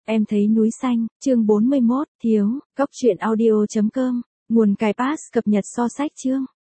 Em thấy núi xanh, chương 41, thiếu, cóc truyện audio.com, nguồn cài pass cập nhật so sách chương.